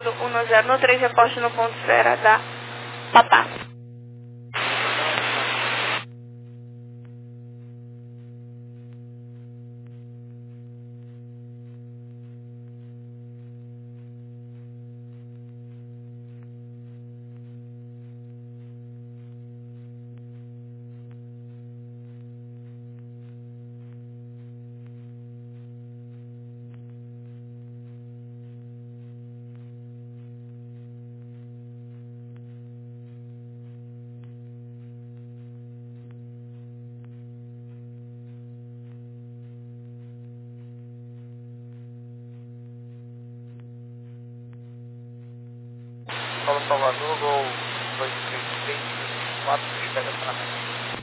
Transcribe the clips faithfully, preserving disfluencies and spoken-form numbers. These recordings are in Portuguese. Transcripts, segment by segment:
um zero no três, reposte no ponto esfera da Papá. Paulo Salvador, gol dois três três quatro, estacionamento.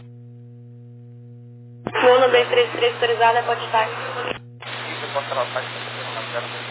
Luna dois três três, autorizada, pode estar. Isso, eu posso falar o site para você não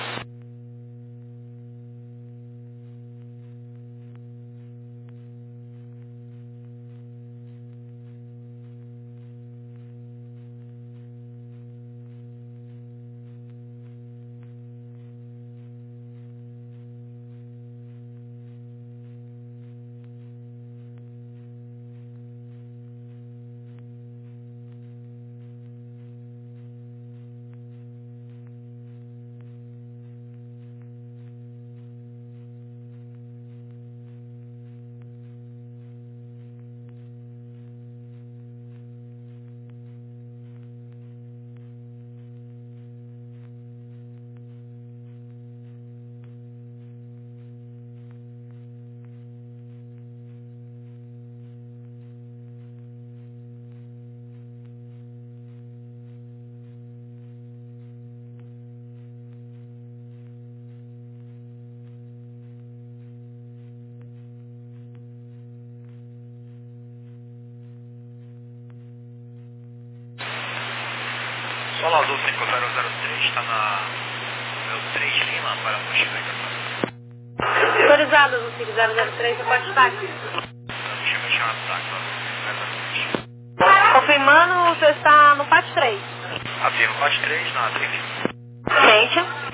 Solo Azul cinco zero zero três, está na meu três Lima para Mochila e Autorizado no cinco zero zero três, pode estar. Mochila e ataque, Azul Confirmando, você está no P A T três. Afirma P A T três na trilha. Gente.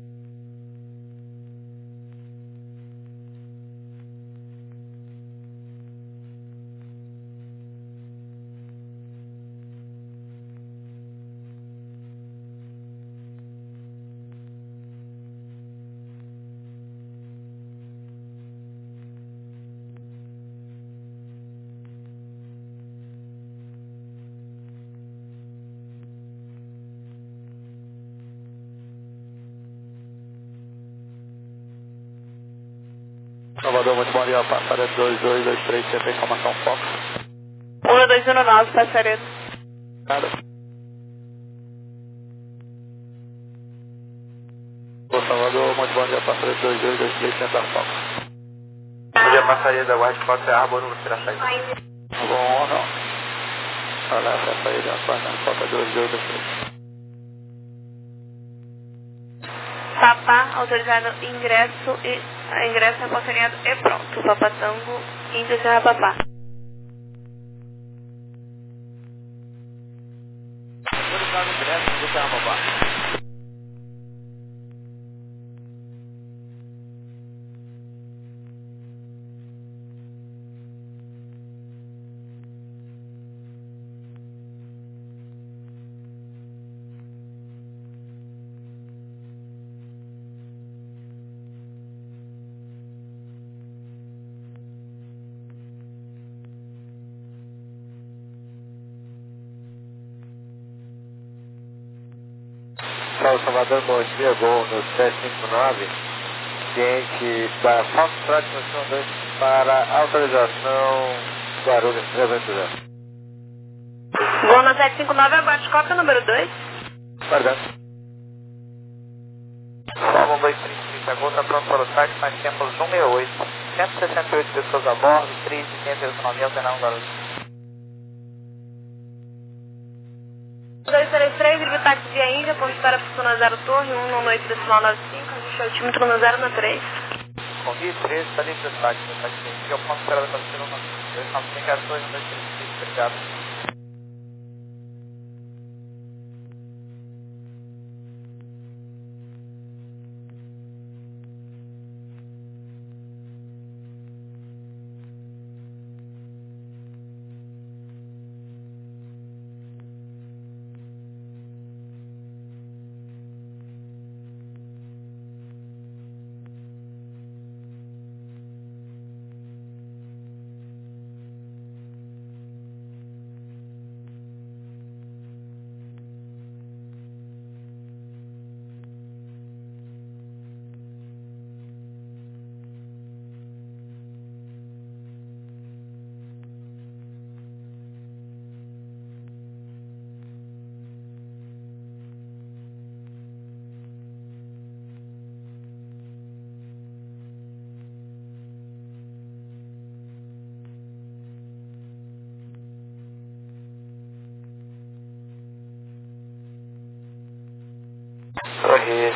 Salvador, muito bom dia, passaredo dois dois dois três, C P, informação Fox. um dois um nove, passaredo. Nada. Ô, Salvador, muito bom dia, passaredo dois dois dois três, Central Fox. Bom dia, passaredo da White Fox, é Arbor, número será saída. Bom, não. Olha essa saída, passando Fox dois dois dois três. Papá, autorizado ingresso e ingresso aconselhado e pronto. Papá Tango, índice a Papá. Autorizado ingresso, índice a Papá. Paulo Salvador, bom dia, gol no sete cinco nove, ciente da Fox Trot dois para autorização Guarulhos trezentos. Gol no sete cinco nove, abate cópia número dois. Guardando. Salmo dois três três, gol está pronto para o site, nós temos cento e sessenta e oito, cento e sessenta e oito pessoas a bordo, três mil quinhentos e nove alternados Guarulhos. dois três três, Gripe Táxi Via Índia, ponto de espera para zero Torre, um no noite decimal nove cinco, ajuste altímetro no zero no três. Com Rio treze, está livre do site, no site aqui é o ponto de espera da Conselho dois nove cinco, dois dois três três, obrigado.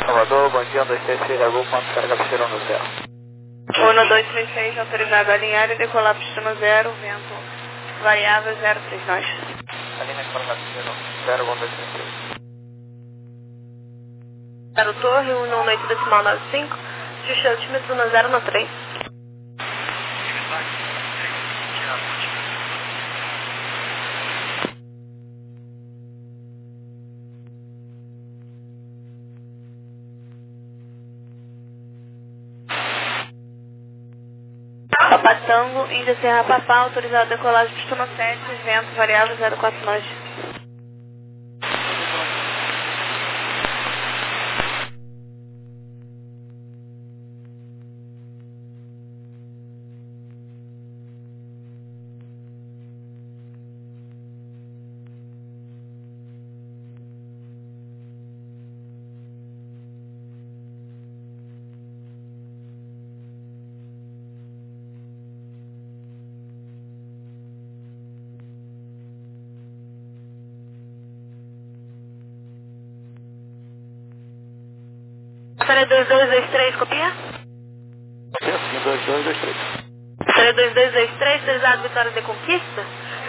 Salvador, bom dia, um, dois, três, seis, Gol, quanto carga piscina no zero. um, dois, três, seis, autorizado a alinhar e decolar piscina zero, vento variável zero três nós. Alinha carga piscina zero, um, dois, três, seis. Zero Torre, um, um, oito, decimal nove cinco, justo altímetro no zero, no três. Papatango, Índia Serra Papá, autorizado a decolagem pistona sete, vento variável zero quatro nós. Série dois dois dois três, copia? Sim, dois dois dois três. Série dois dois dois três, autorizado Vitória de Conquista.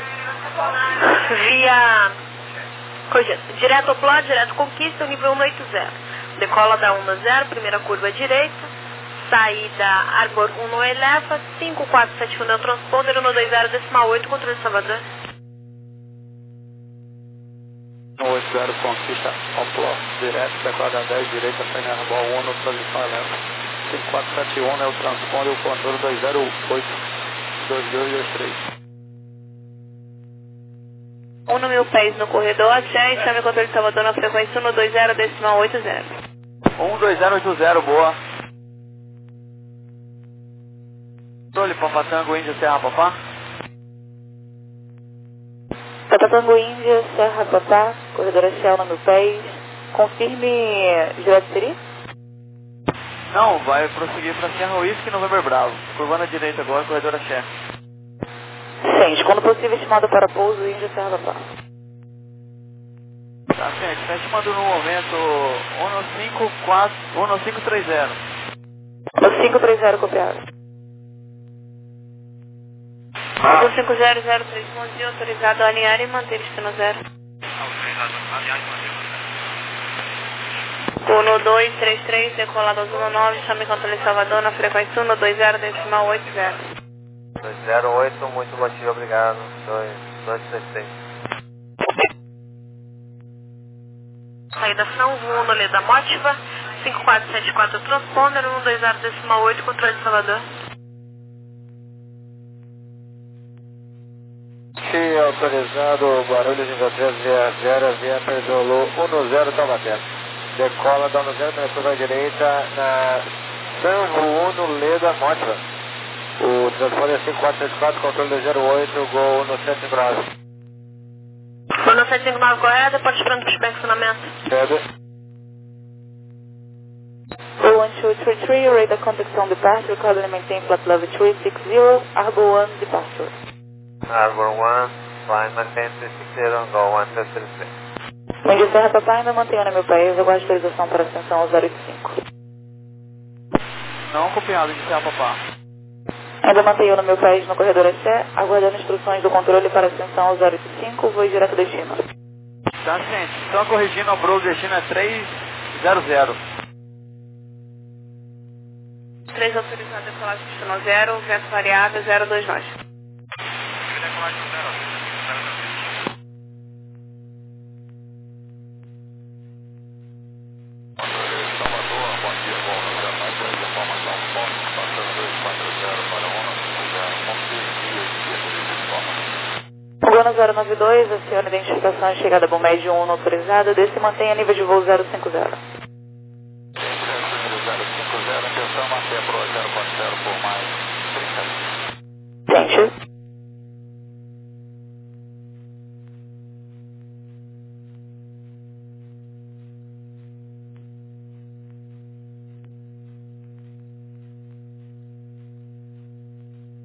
Via... Corrigindo. Direto ao plot, direto Conquista, nível um oito zero. Decola da um zero, primeira curva direita. Saída Arbor um no Elefa, cinco quatro sete um é o transponder, um dois zero, decimal oito, controle de Salvador. um oito zero, conquista ao plot, direto, decola dez, direita, saindo Arbor um no transição Elefa. cinco quatro sete um é o transponder, o controle dois zero oito, dois dois dois três. um no mil pés no corredor, axé, chame o controle de Salvador na frequência um dois zero, decimal oito zero. um dois zero oito zero, boa. Controle, Papatango, Índia, Serra, Papá. Papatango, Índia, Serra, Papá, corredor axé, no mil pés. Confirme direto Siri. Não, vai prosseguir para Serra Whisky, November Bravo. Curvando à direita agora, corredor axé. Gente, quando possível, estimado para pouso, Índia, Serra, Papá. Tá, gente, está estimando no momento um cinco quatro, um cinco três zero. um cinco três zero, copiado. um cinco zero zero três, bom dia, autorizado a alinhar e manter destino zero. Autorizado a alinhar e manter o zero. um dois três três, decolado aos um nove, chame controle de Salvador na frequência um dois zero, decimal oito zero. dois zero oito, muito bom dia, obrigado. dois dois três três. Saída final, um no Leda Motiva, cinco quatro sete quatro, transponder, um dois zero, decimal oito, controle de Salvador. Se autorizado, Barulhos em três zero, via Zulu um zero, tá batendo. Decola da um zero, na curva direita, na San Juan, Leda Motiva. O transponder é cinco quatro sete quatro, controle dois zero oito, Gol no sete cinco nove. Gol no sete cinco nove, correto, pode esperando para o estacionamento. Cedo. one two three three, radar contact on departure, currently maintain flat level three six zero, Arbor one departure. Arbor um, flying maintain three six zero, Go one two three three. Índia Serra Papá, ainda mantenha no meu país, aguarde autorização para ascensão ao zero oito cinco. Não copiado de Serra Papá. Ainda mantenho no meu país no corredor axé, aguardando instruções do controle para ascensão ao zero oito cinco, voo direto destino. Tá, gente. Então corrigindo, a Bro, destino é três zero zero. três autorizado, decolagem destino zero, vento variável zero dois nós. Decolagem no zero, zero zero. Gol zero nove dois, aciona identificação e chegada bom médio um autorizada, desse mantenha nível de voo zero cinco zero. zero cinco zero, atenção, manter a Pro zero quatro zero por mais trinta. Thank you.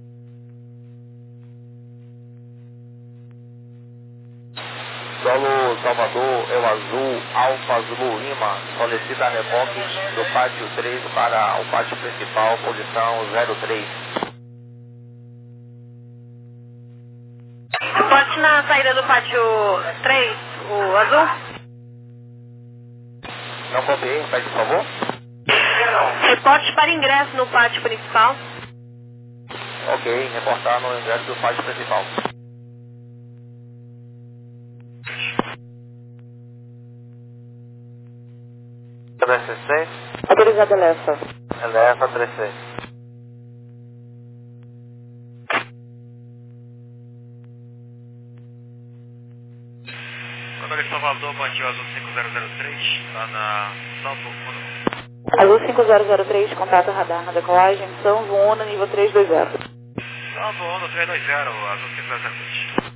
Solo Salvador, é o azul, Alfa Zulu Lima, solicita reboque do pátio três para o pátio principal, posição zero três. Reporte na saída do pátio três, o azul. Não copiei, repete por favor. Reporte para ingresso no pátio principal. Ok, reportar no ingresso do pátio principal. três seis. Autorizado Elefa. Elefa três seis. Controle Salvador, bandido azul cinco zero zero três, está na Santo Uno. Azul cinco zero zero três, contato radar na decolagem, São Uno, nível três dois zero. Santo Uno três dois zero, azul cinco zero zero três.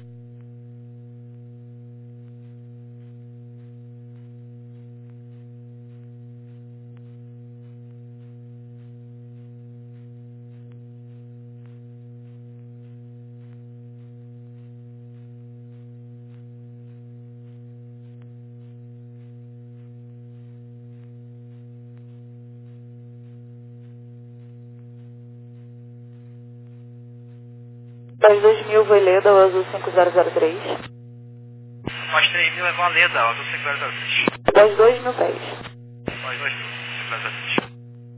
Mais dois mil, Voileda, o azul cinco zero zero três. Mais três mil é Valeda, azul cinco zero zero três. Mais dois mil, pés. Mais dois mil, cinco zero zero três.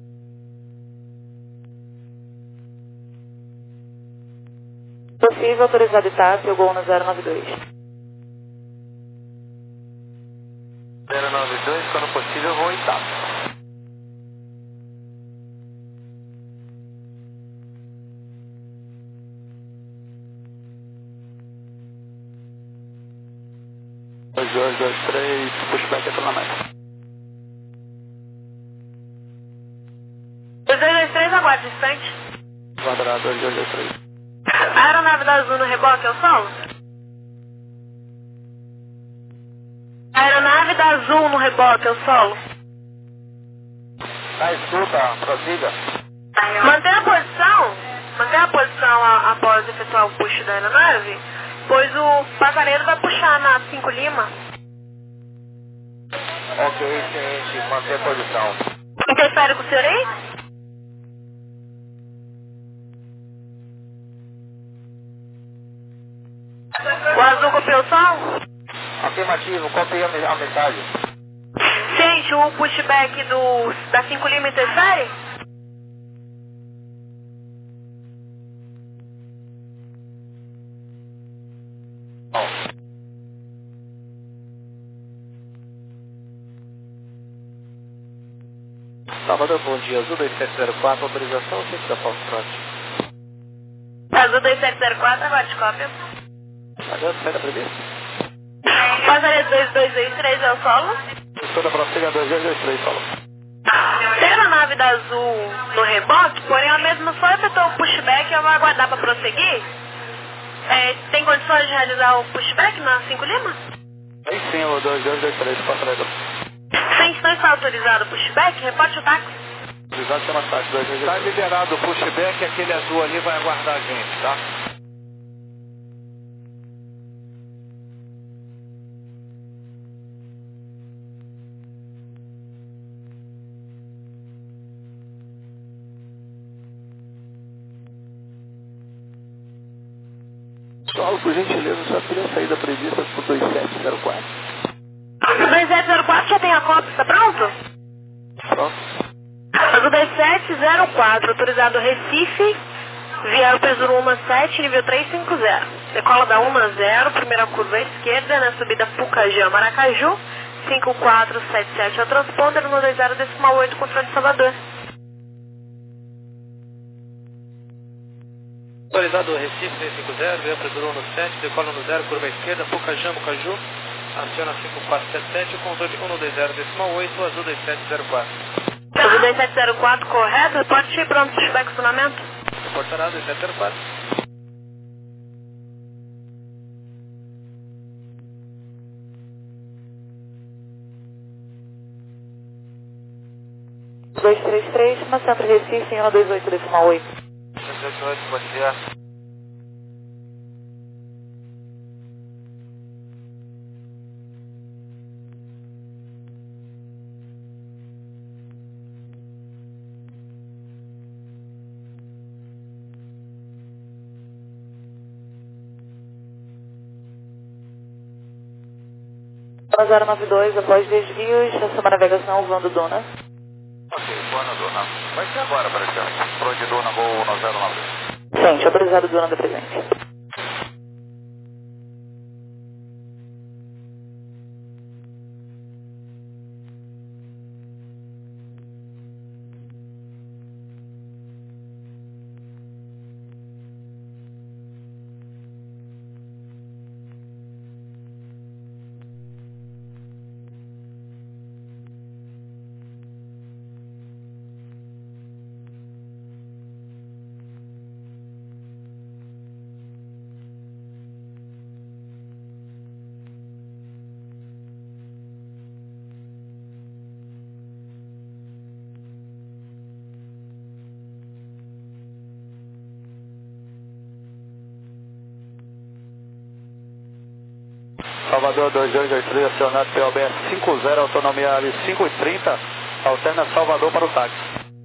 Possível, autorizado E T A P, o Gol no zero nove dois. zero nove dois, quando possível eu vou em Itap. dois dois dois três, pushback acionamento. dois dois dois três, aguarde instante. Quadrado dois dois dois três. A aeronave da Azul no reboque é o solo? A aeronave da Azul no reboque é o solo? Tá, escuta, prossiga. Mantenha a posição, mantenha a posição a, após efetuar o push da aeronave, pois o passageiro vai puxar na cinco Lima. Ok, ciente, manter a posição. Interfere com o senhor aí? O azul copiou o som? Afirmativo, copiei a me- a mensagem. Gente, o pushback do, da cinco Lima interfere? Salvador, bom dia. Azul dois sete zero quatro, autorização ou sempre da falso trote? Azul dois sete zero quatro, agora de cópia. Adianta, sai da prevista. Passageiro dois dois dois três é o solo? Toda prossiga dois dois dois três, falou. Tem a nave da Azul no reboque, porém a mesma só efetuou o pushback e eu vou aguardar para prosseguir. É, tem condições de realizar o pushback na cinco Lima? Tem sim, o dois dois dois três, passageiro. Se não está autorizado o pushback, reporte o táxi. Autorizado chama táxi dois dois dois três. Tá liberado o pushback, aquele azul ali vai aguardar a gente, tá? Solo, por gentileza, só queria sair da prevista por dois sete zero quatro. O dois sete zero quatro já tem a cópia, está pronto? Pronto. O dois sete zero quatro, autorizado Recife, via Pesuro um sete, nível três cinco zero. Decola da um zero, primeira curva à esquerda, na subida Pucajã, Maracaju, cinco quatro sete sete é o transponder, no dois zero decimal oito, controle de Salvador. Autorizado Recife seis cinco zero, via Pesuro um sete, decola no zero, curva à esquerda, Pucajã, Mucaju, aciona cinco quatro sete sete, controle um dois zero decimal oito, azul dois sete zero quatro. Azul dois sete zero quatro, correto? Reporte ir pronto, pushback funcionamento. Reportará dois sete zero quatro. dois três três, na Centro Recife, um dois oito decimal oito. dois oito oito, bom dia. zero nove dois, após desvios, essa navegação voando Duna. Ok, voando Duna. Vai ser agora, praticamente. Pro de Duna, voo um zero nove dois. Gente, autorizado Duna da presente. Salvador dois dois dois três, acionado P O B S cinco zero, autonomia ali cinco e trinta, alterna Salvador para o táxi.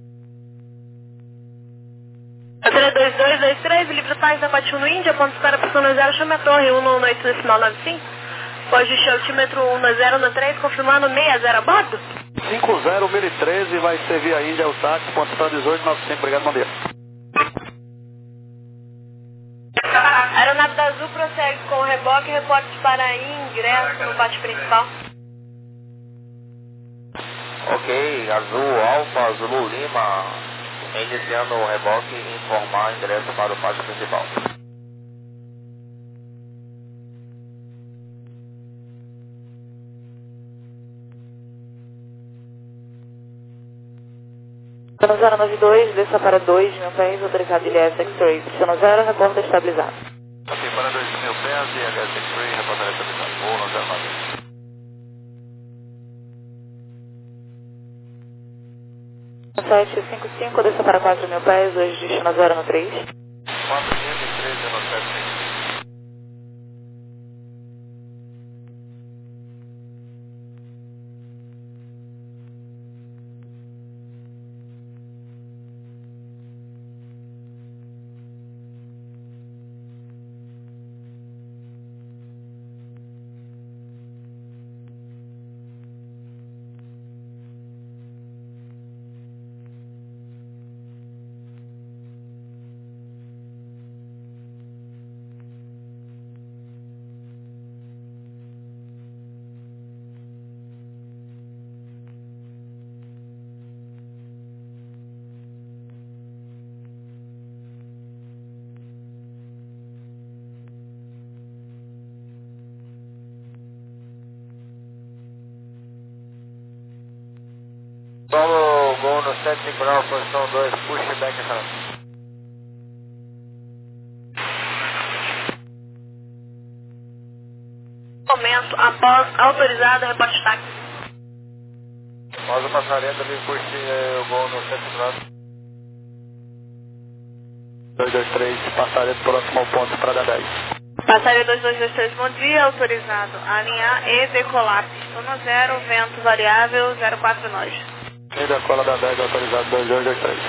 Antena dois dois dois três, livre táxi da Quatro no Índia, ponto de espera para São zero, chame a torre um um oito decimal nove cinco. Pode encher o altímetro um zero um três, confirmando seis zero a bordo? cinco zero, mil e treze, vai servir a Índia, o táxi, ponto de espera dezoito noventa e cinco, obrigado, bom dia. A aeronave da Azul prossegue com o reboque, reporte para aí, ingresso no pátio principal. Ok, Azul Alfa, Zulu Lima, iniciando o reboque e informar ingresso para o pátio principal. zero nove dois, desça para dois mil pés, autorizado I L S X-Ray. Destino zero, reporta estabilizado. Ok, para dois mil pés, I L S X-Ray, reportar estabilizado. Voo no zero nove. sete cinco cinco, desça para quatro mil pés, hoje destino zero no três. quatro mil e treze no sete cinco cinco. Solo gol no sete cinco nove, posição dois, push back and run. Momento, após autorizado, reporte táxi. Após a passarela, me push o gol no sete cinco nove. dois dois três, passarela próximo ao ponto para dar dez. Passaria dois dois dois três, bom dia, autorizado. Alinhar e decolar. Pistona zero, vento variável, zero quatro nós. E da cola da dez, autorizado dois dois dois três.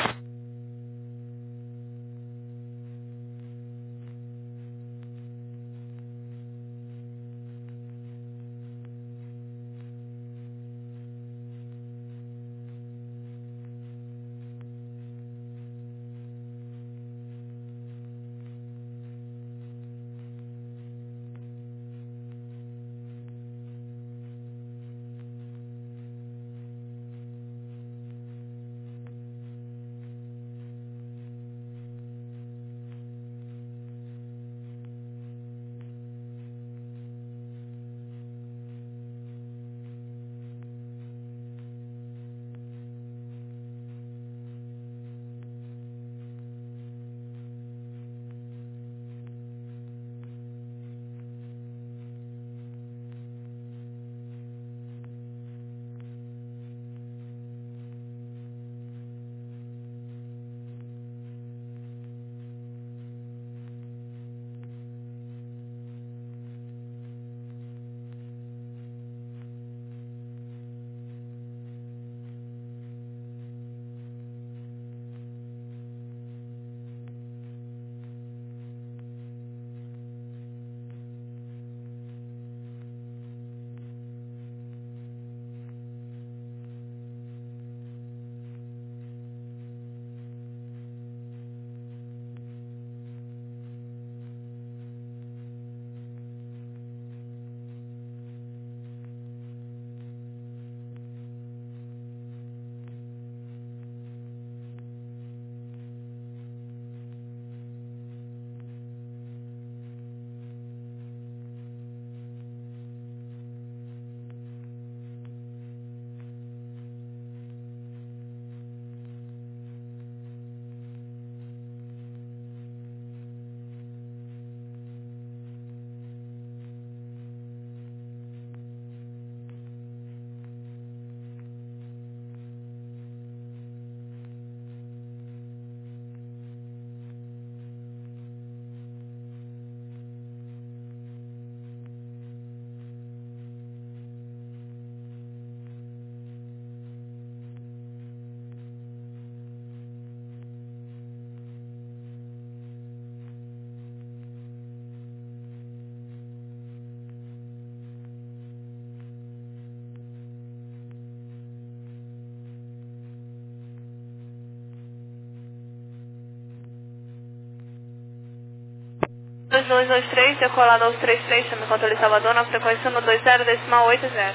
dois dois três, decolar dois três três, chama controle Salvador, na frequência um dois zero, decimal oito zero.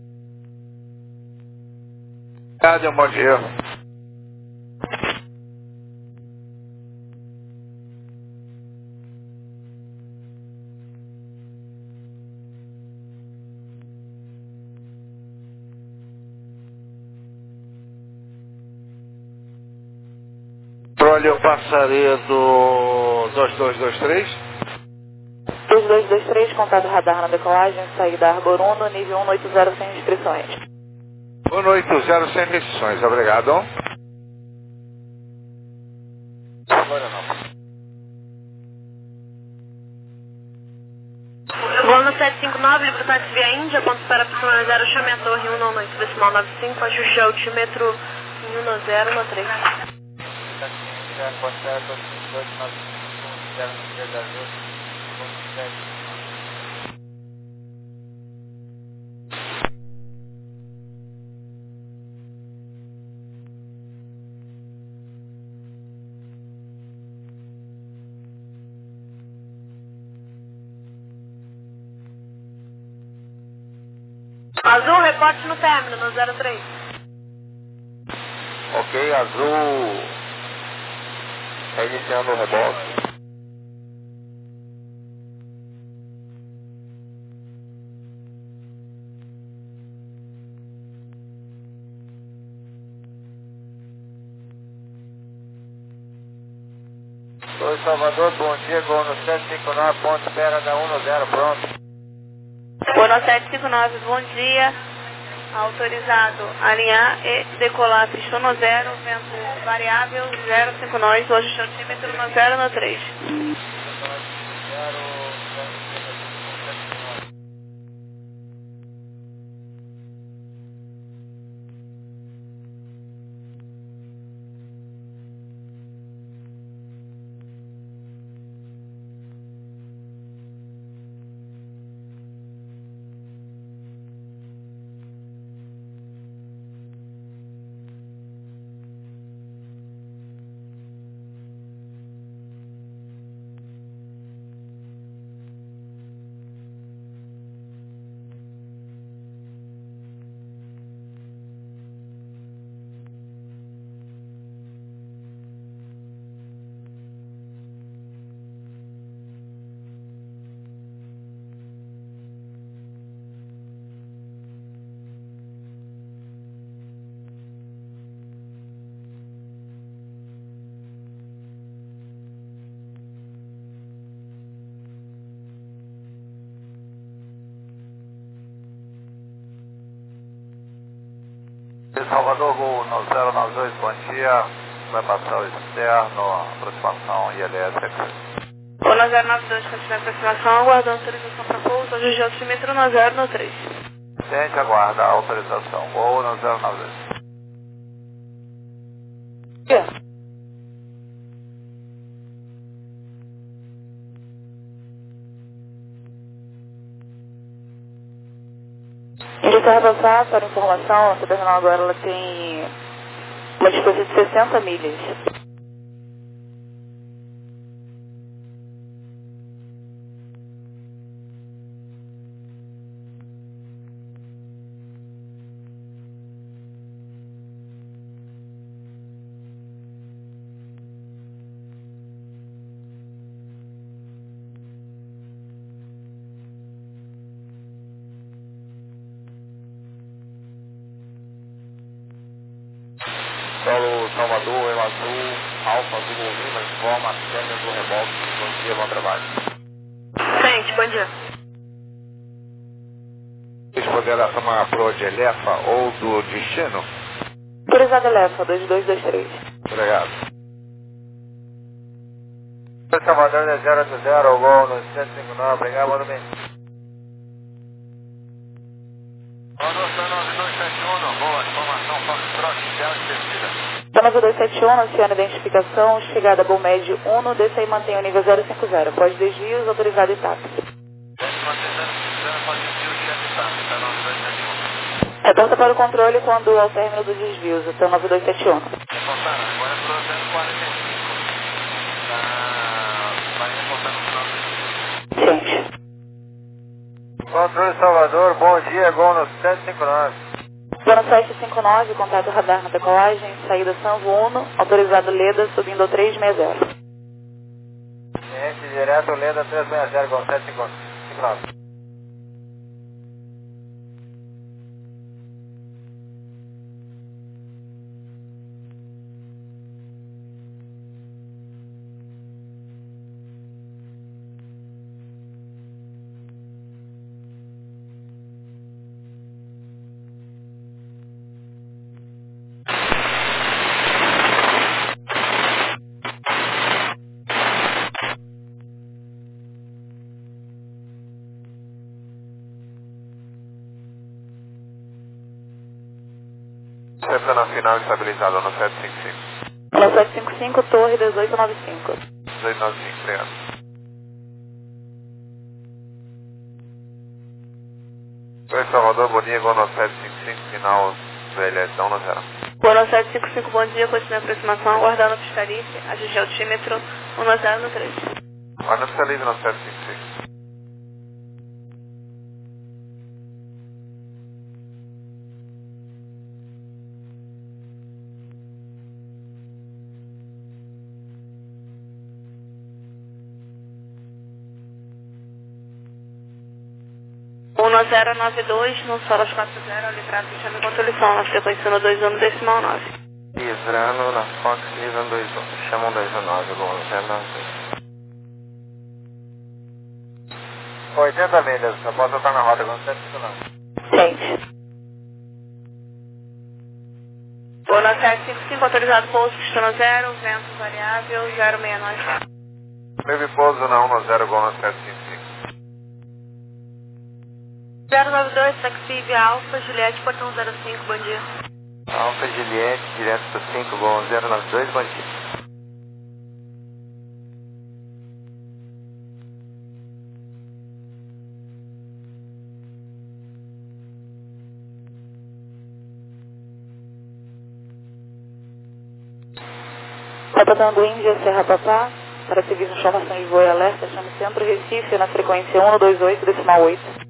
Obrigado, bom dia. Olha, eu passaria do dois dois dois três. dois dois dois três, contato radar na decolagem, saída Arbor um, no nível um oito zero sem restrições. um oito zero sem restrições, obrigado. Agora não. Voo no sete cinco nove, livre táxi via Índia, ponto para para zero, chame a torre um nove oito, decimal nove cinco, ajuste altímetro um zero no três. Azul, reporte no término, no zero três. Ok, azul. Está iniciando o rebote. Oi, Salvador, bom dia, gol no sete cinco nove, ponto espera da um zero, pronto. Voo no sete cinco nove, bom dia. Autorizado alinhar e decolar pista no zero, vento variável zero cinco nove, hoje altímetro no zero no três. Salvador, gol no zero nove dois, bom dia. Vai passar o externo, aproximação I L S aqui. Voo no zero nove dois, continua a aproximação, aguardando autorização para pouso, hoje altímetro no zero no três. Tente aguardar a autorização, gol no zero nove dois. Yeah. Indicar avançar para informação, essa terminal agora ela tem uma distância de sessenta milhas. Solo Salvador, El Azul, Alfa Azul Lima, informa, tênis do rebote, bom dia, bom trabalho. Frente, bom dia. Vocês poderão tomar pro de Elefa ou do destino? Autorizado Elefa, dois dois dois três. Obrigado. Salvador é zero oito zero, gol no sete cinco nove, obrigado, mano bem. nove dois sete um, boa, informação, Fox Trot, zero de descida. nove dois sete um, aciona identificação, chegada Bom Médio um, desça e mantenha o nível zero cinco zero. Pós desvios, autorizado e TAP. Reporta para o controle quando ao término dos desvios, até o nove dois sete um. Agora é pro zero quarenta e cinco. Vai reportar no final do Controle Salvador, bom dia, Gol no sete cinco nove. Zona sete cinco nove, contato radar na decolagem, saída Sanvo Uno, autorizado Leda, subindo ao três seis zero. Cliente direto, Leda três seis zero, Gol sete cinco nove. Recepção na final estabilizada no sete cinco cinco. No sete cinco cinco, torre dezoito nove cinco. dezoito nove cinco, obrigado. Oi, Salvador, bom dia, Gol no sete cinco cinco, final V L S um no zero. Gol sete cinco cinco, bom dia, continue a aproximação, aguardando a pistarice, ajuste altímetro, um zero no três. Guarda pista livre no sete cinco cinco. um zero nove dois, no solo quatro zero, livrado de chame controle som, na frequência no dois um decimal nove. Livrando na Fox, livrando dois um, chama um dois um nove, Gol no zero nove dois. oitenta milhas, a posso estar na rota, Gol sete cinco nove. Gente. Gol sete cinco cinco, autorizado pouso, pistão zero, vento variável, zero seis nove. Baby pouso na um zero, Gol no sete cinco cinco. zero nove dois, taxi via Alfa, Juliette, portão zero cinco, bom dia. Alfa Juliette, direto para cinco, Gol zero nove dois, bom dia. Reportando Índia, Serra Papá, para seguir informações de voo e alerta, chame Centro Recife na frequência um dois oito decimal oito.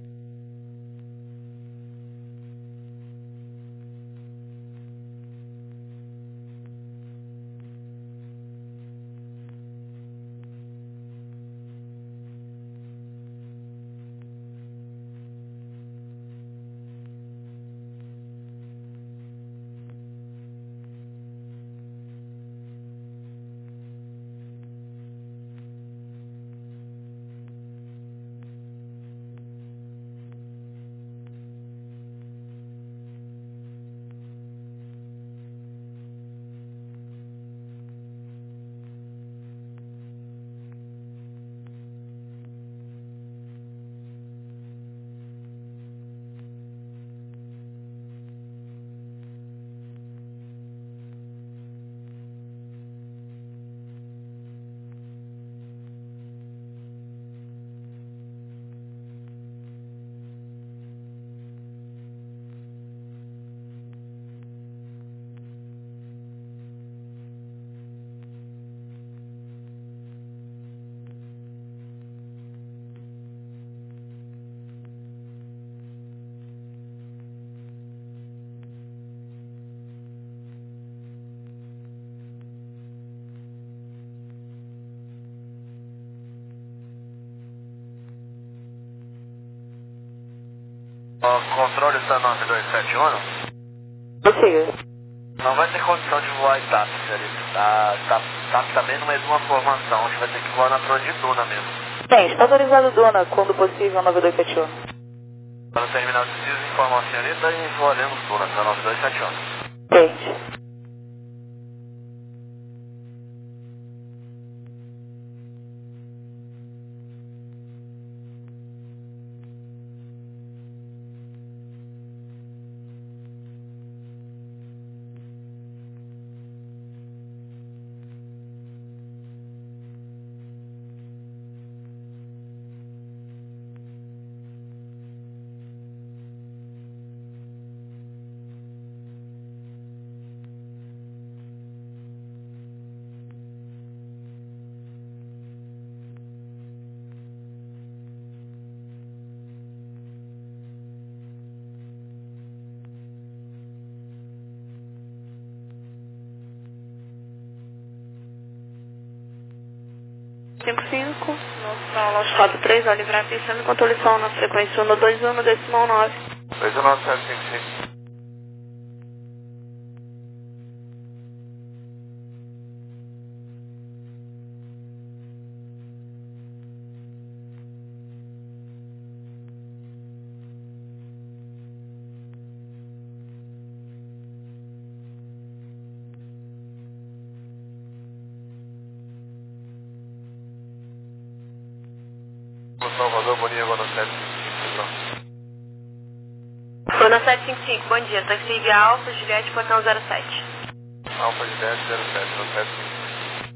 O controle está nove dois sete um. Prossiga. Não vai ter condição de voar em TAP, senhorita. Tá, tá, TAP também não é uma formação, a gente vai ter que voar na torre de Duna mesmo. Gente, está autorizado Duna, quando possível, nove dois sete um. Para o terminal, preciso informar a senhorita e voaremos Duna, para nove dois sete um. Gente. Tempo cinco, no Lounge quatro três, ao livrar a pista, me controle som na frequência um dois um, decimal nove. dois um nove sete cinco cinco. Salvador, bom dia, Gona sete cinco cinco. Gona sete cinco cinco, bom dia, taxi Alfa, Juliette, portão zero sete. Alfa Juliette zero sete, no sete cinco cinco.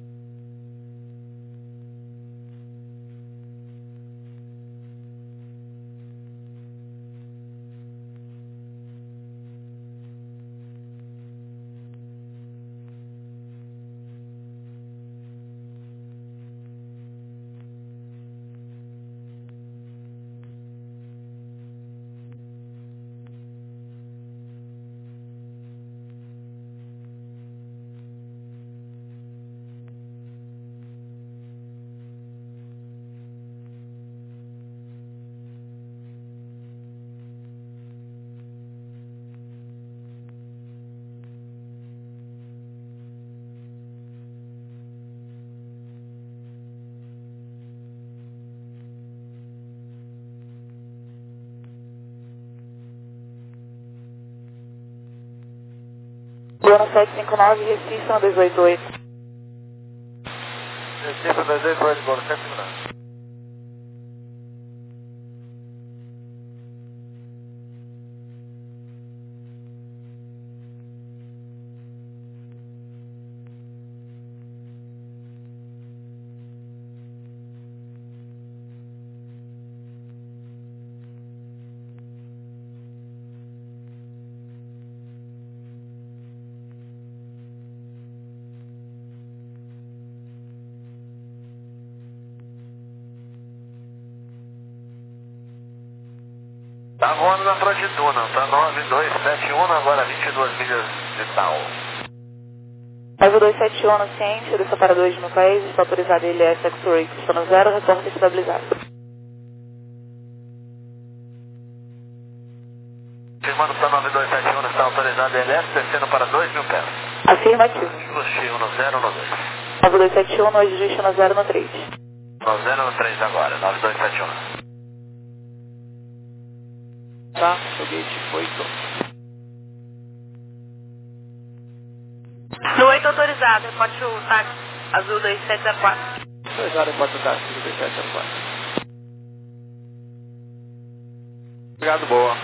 Gona sete cinco nove, Recife, um dois oito oito. Recife dois oito oito, Gona sete cinco nove. Tá voando na Prontiduna, tá nove dois sete um, agora vinte e duas milhas de tal. nove dois sete um no ciente, do separador de no país, está autorizado I L S X-Ray, está no zero, reporte estabilizado. Firmando para nove dois sete um, está autorizado I L S, descendo para dois mil pés. Afirmativo. Ajuste no zero no dois. nove dois sete um, no ajuste no zero no três. No zero no três agora, nove dois sete um. Tá, foguete oito. No oito autorizado, reporte o táxi azul dois sete zero quatro. Autorizado, reporte o táxi dois sete zero quatro. Obrigado, boa.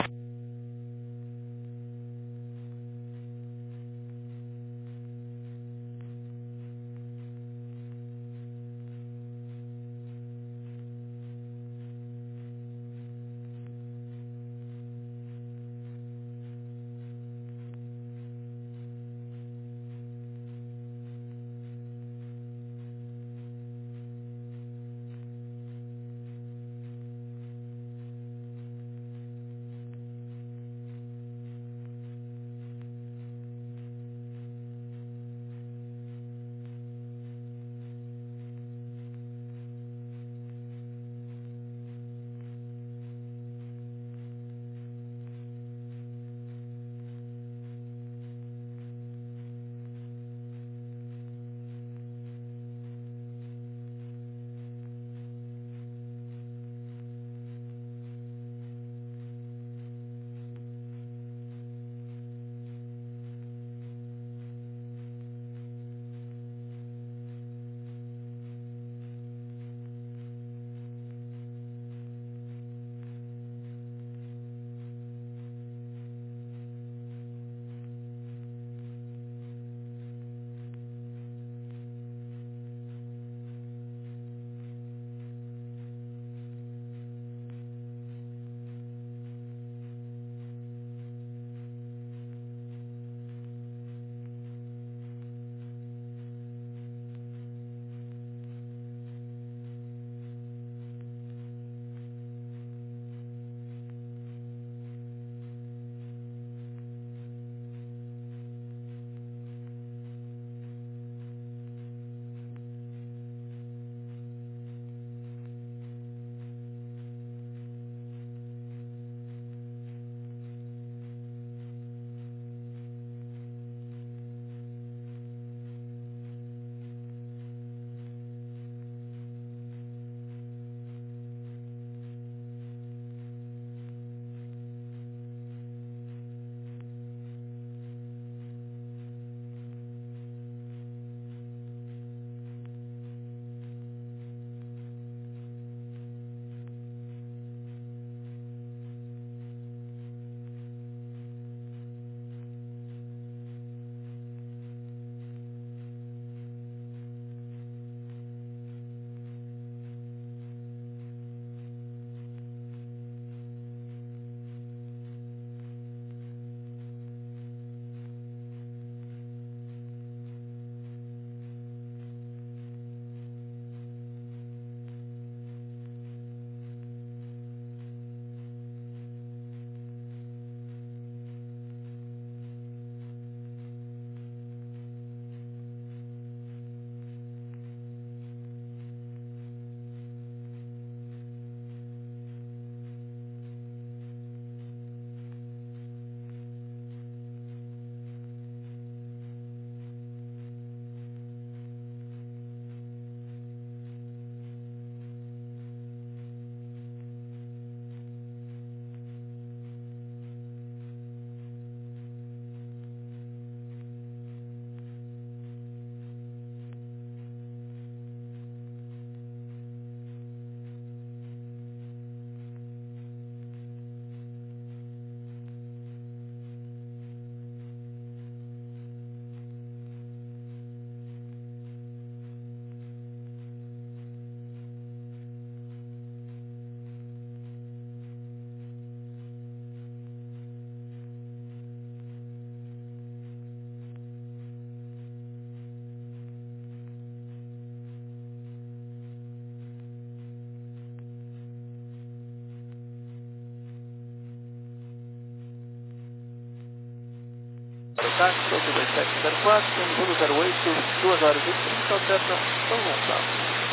táxi, Azul dois sete zero quatro, Zulu zero oito, duas horas e trinta, acerta São Gonçalo.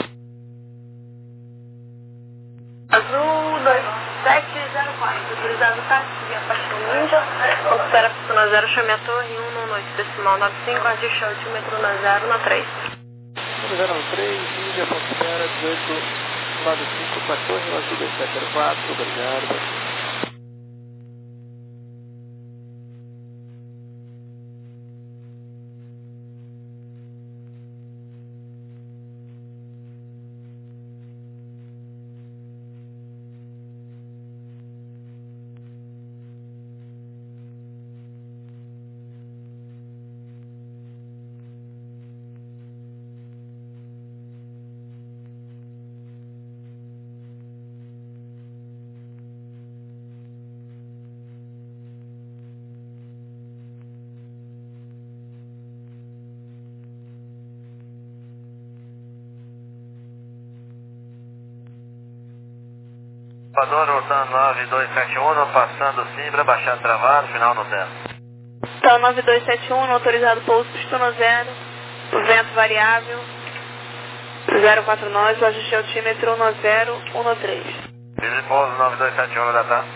Azul dois sete zero quatro, autorizado táxi, via Paixão Ninja, recupera pista na zero, chame a torre, um no noite decimal nove cinco, ardicha altímetro na zero, na três. zero no três, Ninja, ponto zero, dezoito nove cinco, com a torre, Azul dois sete zero quatro, obrigado. Salvador, voltando nove dois sete um, passando Simbra, baixado travado, final no zero. Tá, nove dois sete um, autorizado pouso, pista no zero, vento variável, zero quatro nove, ajuste altímetro no zero, um no três. Visite pouso nove dois sete um, da tá.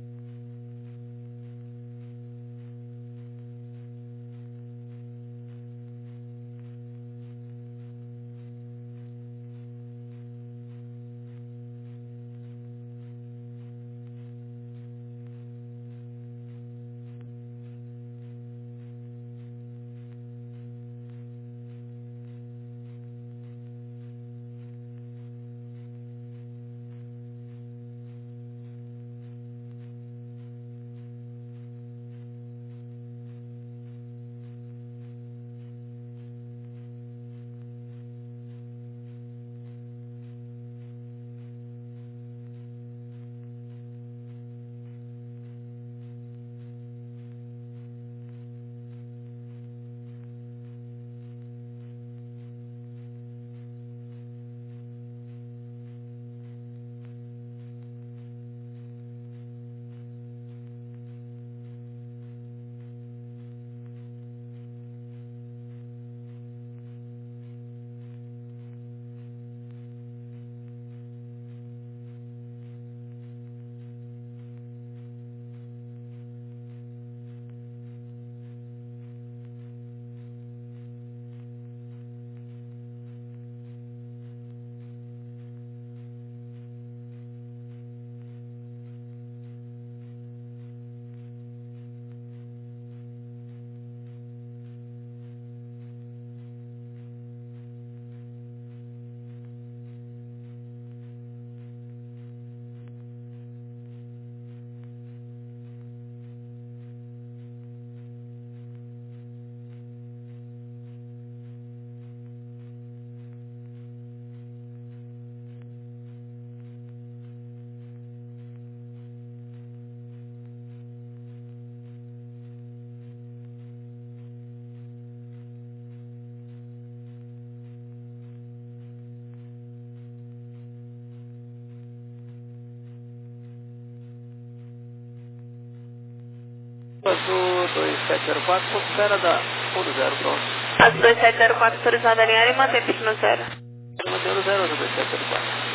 Azul dois sete zero quatro, espera da um do zero, pronto. Azul dois sete zero quatro, autorizado a alinhar e manter pista no zero. Manter no zero, Azul dois sete zero quatro.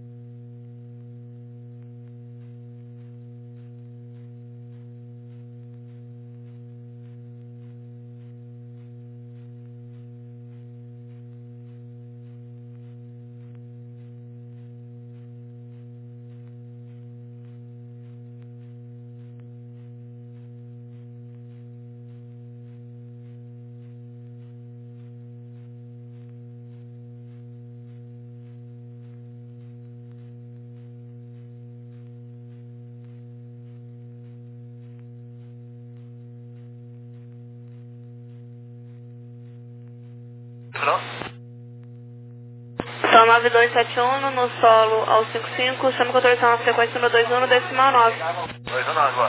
São nove dois sete um, no solo ao cinco cinco, chame com autorização na frequência no dois um no decimal nove. dois um nove agora.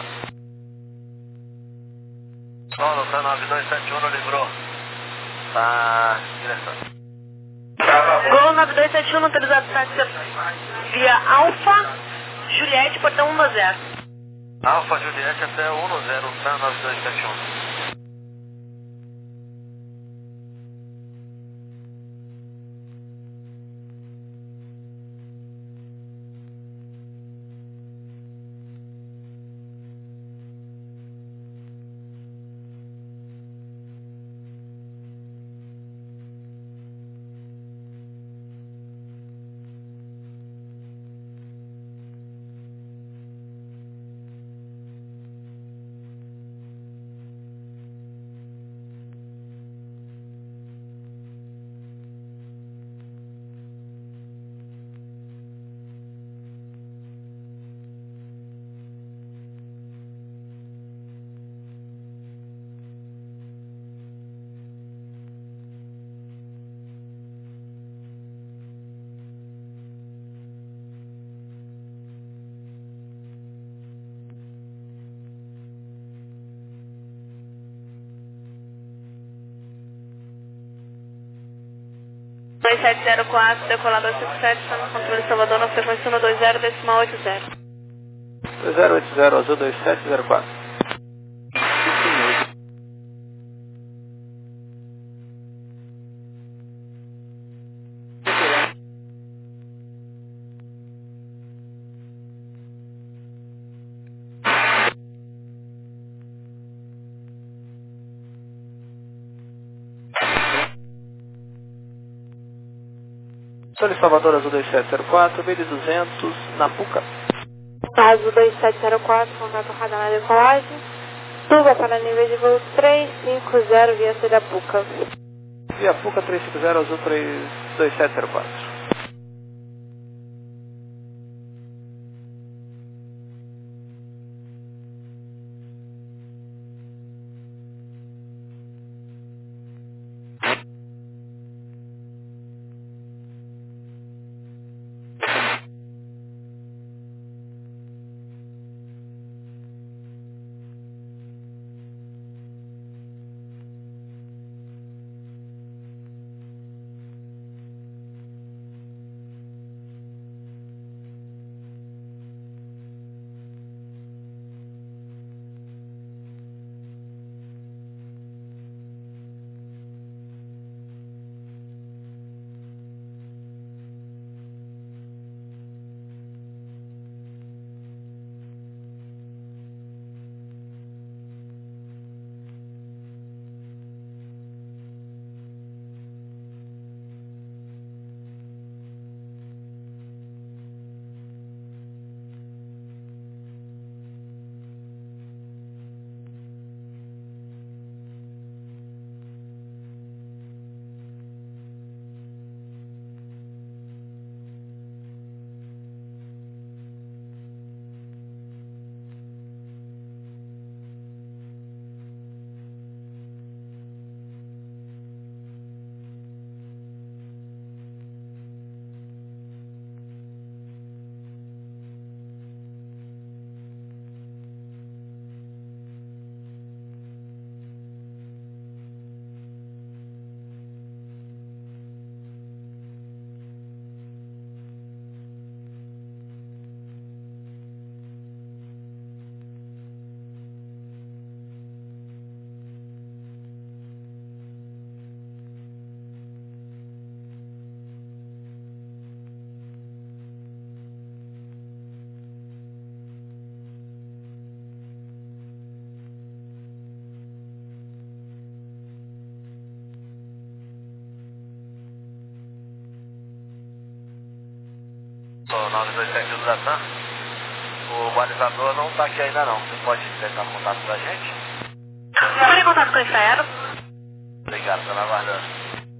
Solo, tá nove dois sete um, livrou. Tá, direção. Gol nove dois sete um, autorizado táxi via Alfa, Juliette, portão um no zero. Alfa, Juliette até um no zero, tá nove dois sete um. dois sete zero quatro, decolador cinco sete, está no controle de Salvador, na frequência um dois zero, decimal oito zero. dois zero oito zero, azul dois sete zero quatro. Controle Salvador, azul dois sete zero quatro, mil e duzentos, na Puca. Azul dois sete zero quatro, contato radar na decolagem. Suba para nível de voo três cinco zero via Sirapuca. Via Puca três cinco zero, azul dois sete zero quatro. nove dois sete do Latam. O balizador não está aqui ainda não. Você pode tentar contato com a gente? Pode em contato com esse aero? Obrigado, estou aguardando.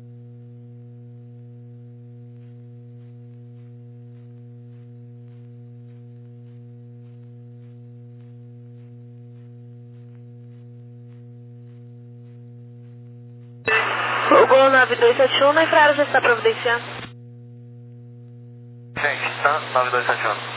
O Gol nove dois sete um, na infraero já está providenciando. Gente, está nove dois sete um.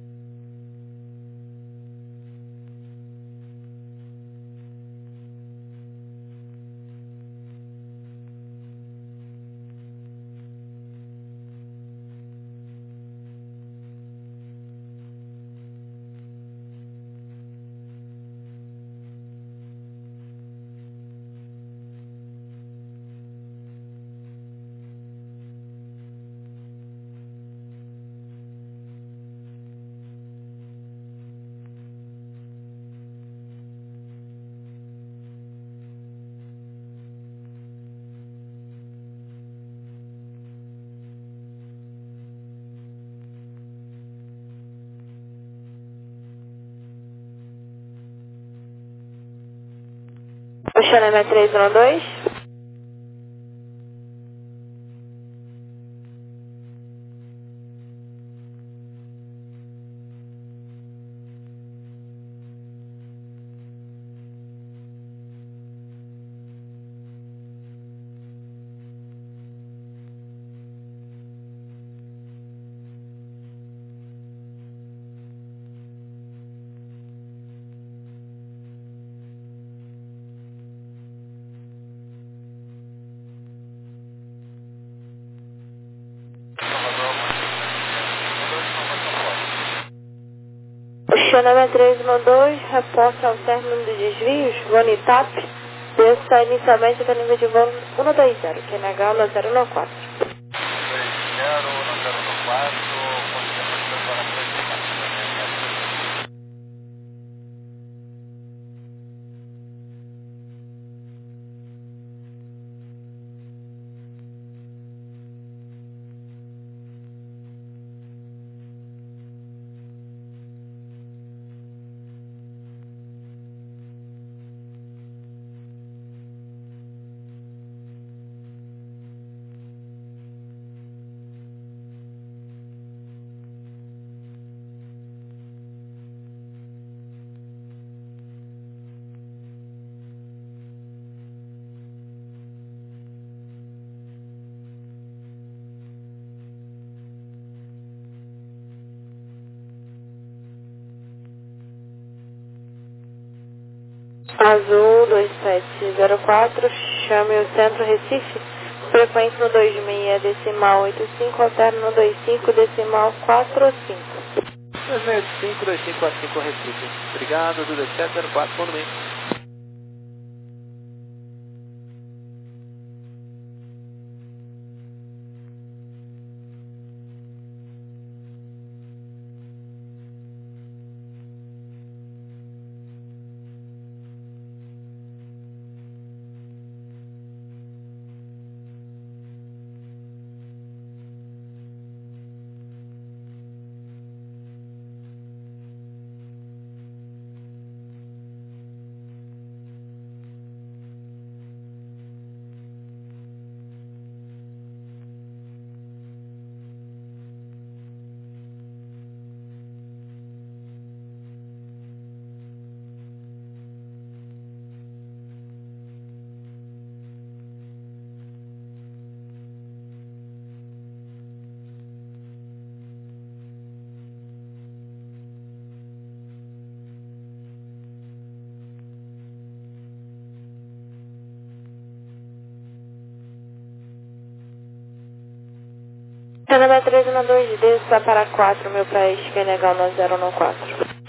Puxando M três um dois. Canadá três um dois, reporte ao término de desvios, voo TAP, desça inicialmente até nível de voo um dois zero, Q N H um zero um quatro. dois zero, um zero um quatro, condição para frente. Azul dois sete zero quatro, chame o centro Recife, frequência no dois seis decimal oito cinco, alterno no dois cinco decimal quatro cinco. dois seis cinco, dois cinco quatro cinco Recife. Obrigado, Azul dois sete zero quatro, bom domingo. Canadá três um dois, desça para quatro, meu país, Q N H um zero um quatro.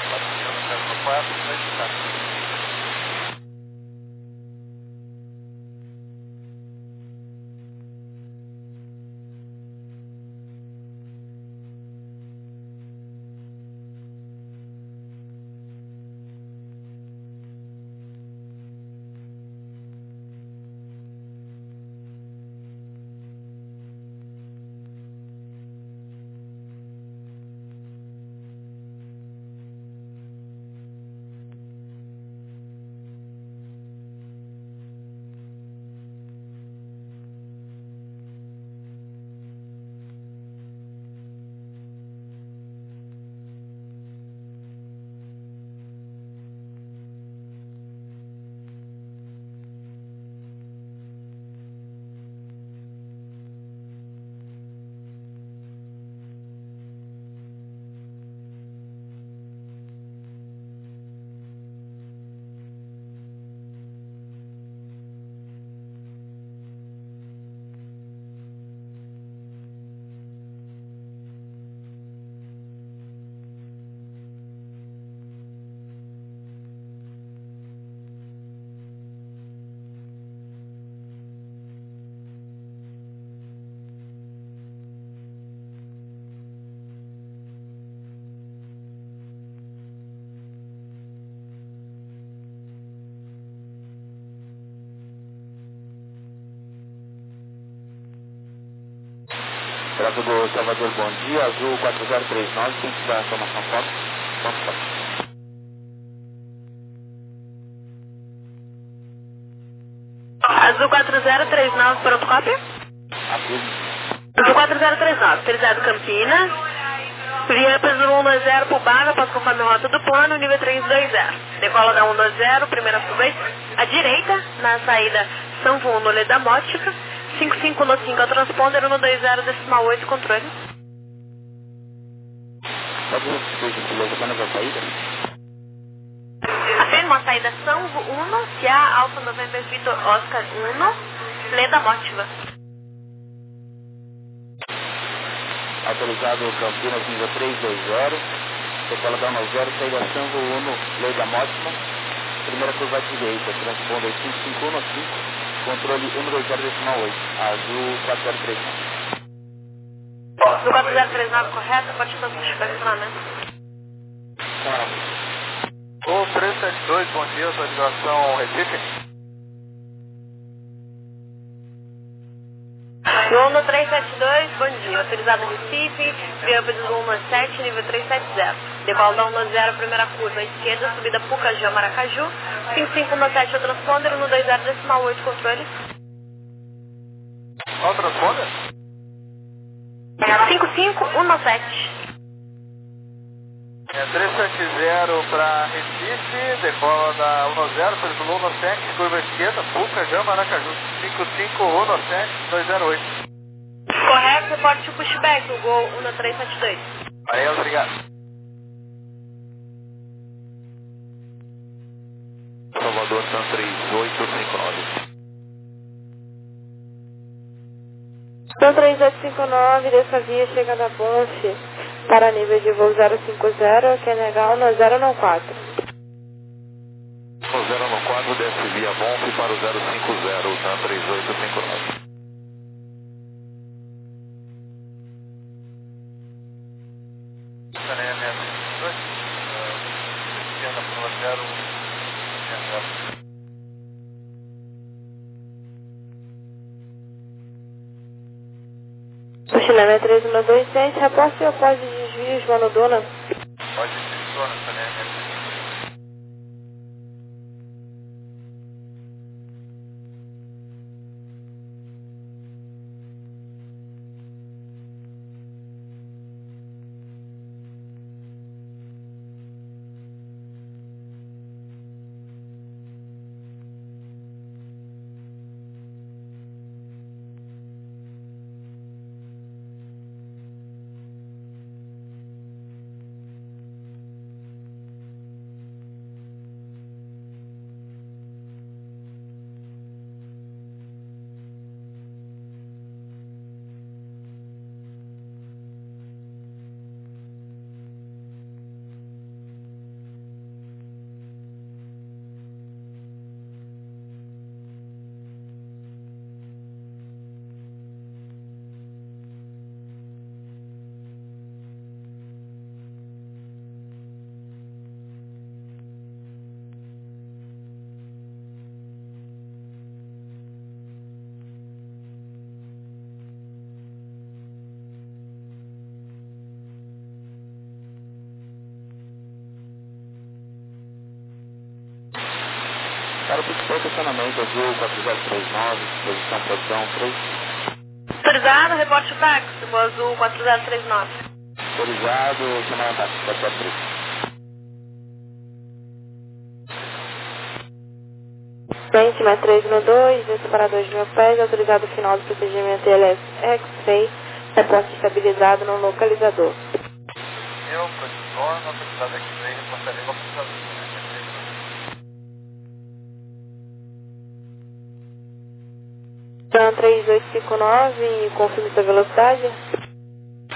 Trato do Salvador, bom dia, Azul quatro zero três nove, tem que dar a informação foto. Azul quatro zero três nove, pronto, cópia? Azul quatro zero três nove, autorizado Campinas, via Peso um dois zero por Baga, posso conforme a rota do plano, nível três dois zero. Decola da um dois zero, primeira curva à direita, na saída São João no da Mótica, cinco cinco no cinco, é o transponder um dois zero decimal oito, controle. Pode você quando vai saída? Afirma a saída São João, que é a Alfa November Vitor Oscar um, Leda Mótica. Autorizado Campinas nível três dois zero, decola da um zero, saída Sanvo uno, lei da Mótima, primeira curva à direita, transponder cinco cinco um cinco, controle um dois zero decimal oito, azul quatro zero três nove. No quatro zero três nove, correto? Pode fazer o estacionamento. O três sete dois, bom dia, atualização Recife. No três sete dois, bom dia, autorizado Recife, via pedido um sete, nível três sete zero. Decola da um zero, primeira curva à esquerda, subida Pucajã, Maracaju, cinco cinco um sete, o transponder, um dois zero decimal oito, controle. Qual o transponder? cinco cinco um sete. É três sete zero para Recife, decola da um zero, circulou um sete, curva esquerda, Pucajã, Maracaju, cinco cinco um sete, dois zero oito. Correto, reporte o pushback, o gol um três sete dois. Aí, obrigado. Salvador, São três oito cinco nove. São três oito cinco nove, dessa via chega na Bonfe, para nível de voo zero cinco zero, que é negar no zero nove quatro. O zero nove quatro desce via Bonfe para o zero cinco zero, São três oito cinco nove. Puxilamento três um dois sete, reporte ou pode desvio, João Dona? Pode desvio, Dona, Para o principal estacionamento, azul quatro zero três nove, posição padrão três. Autorizado, reporte o táxi, voo azul quatro zero três nove. Autorizado, chamada táxi quatro zero três. Frente mais três um dois, desce para dois mil pés, autorizado final do procedimento I L S X-Ray, reporte estabilizado no localizador. Eu, produtor, autorizado X-Ray, reportaria localizador. Então três oito cinco nove, confirme sua velocidade.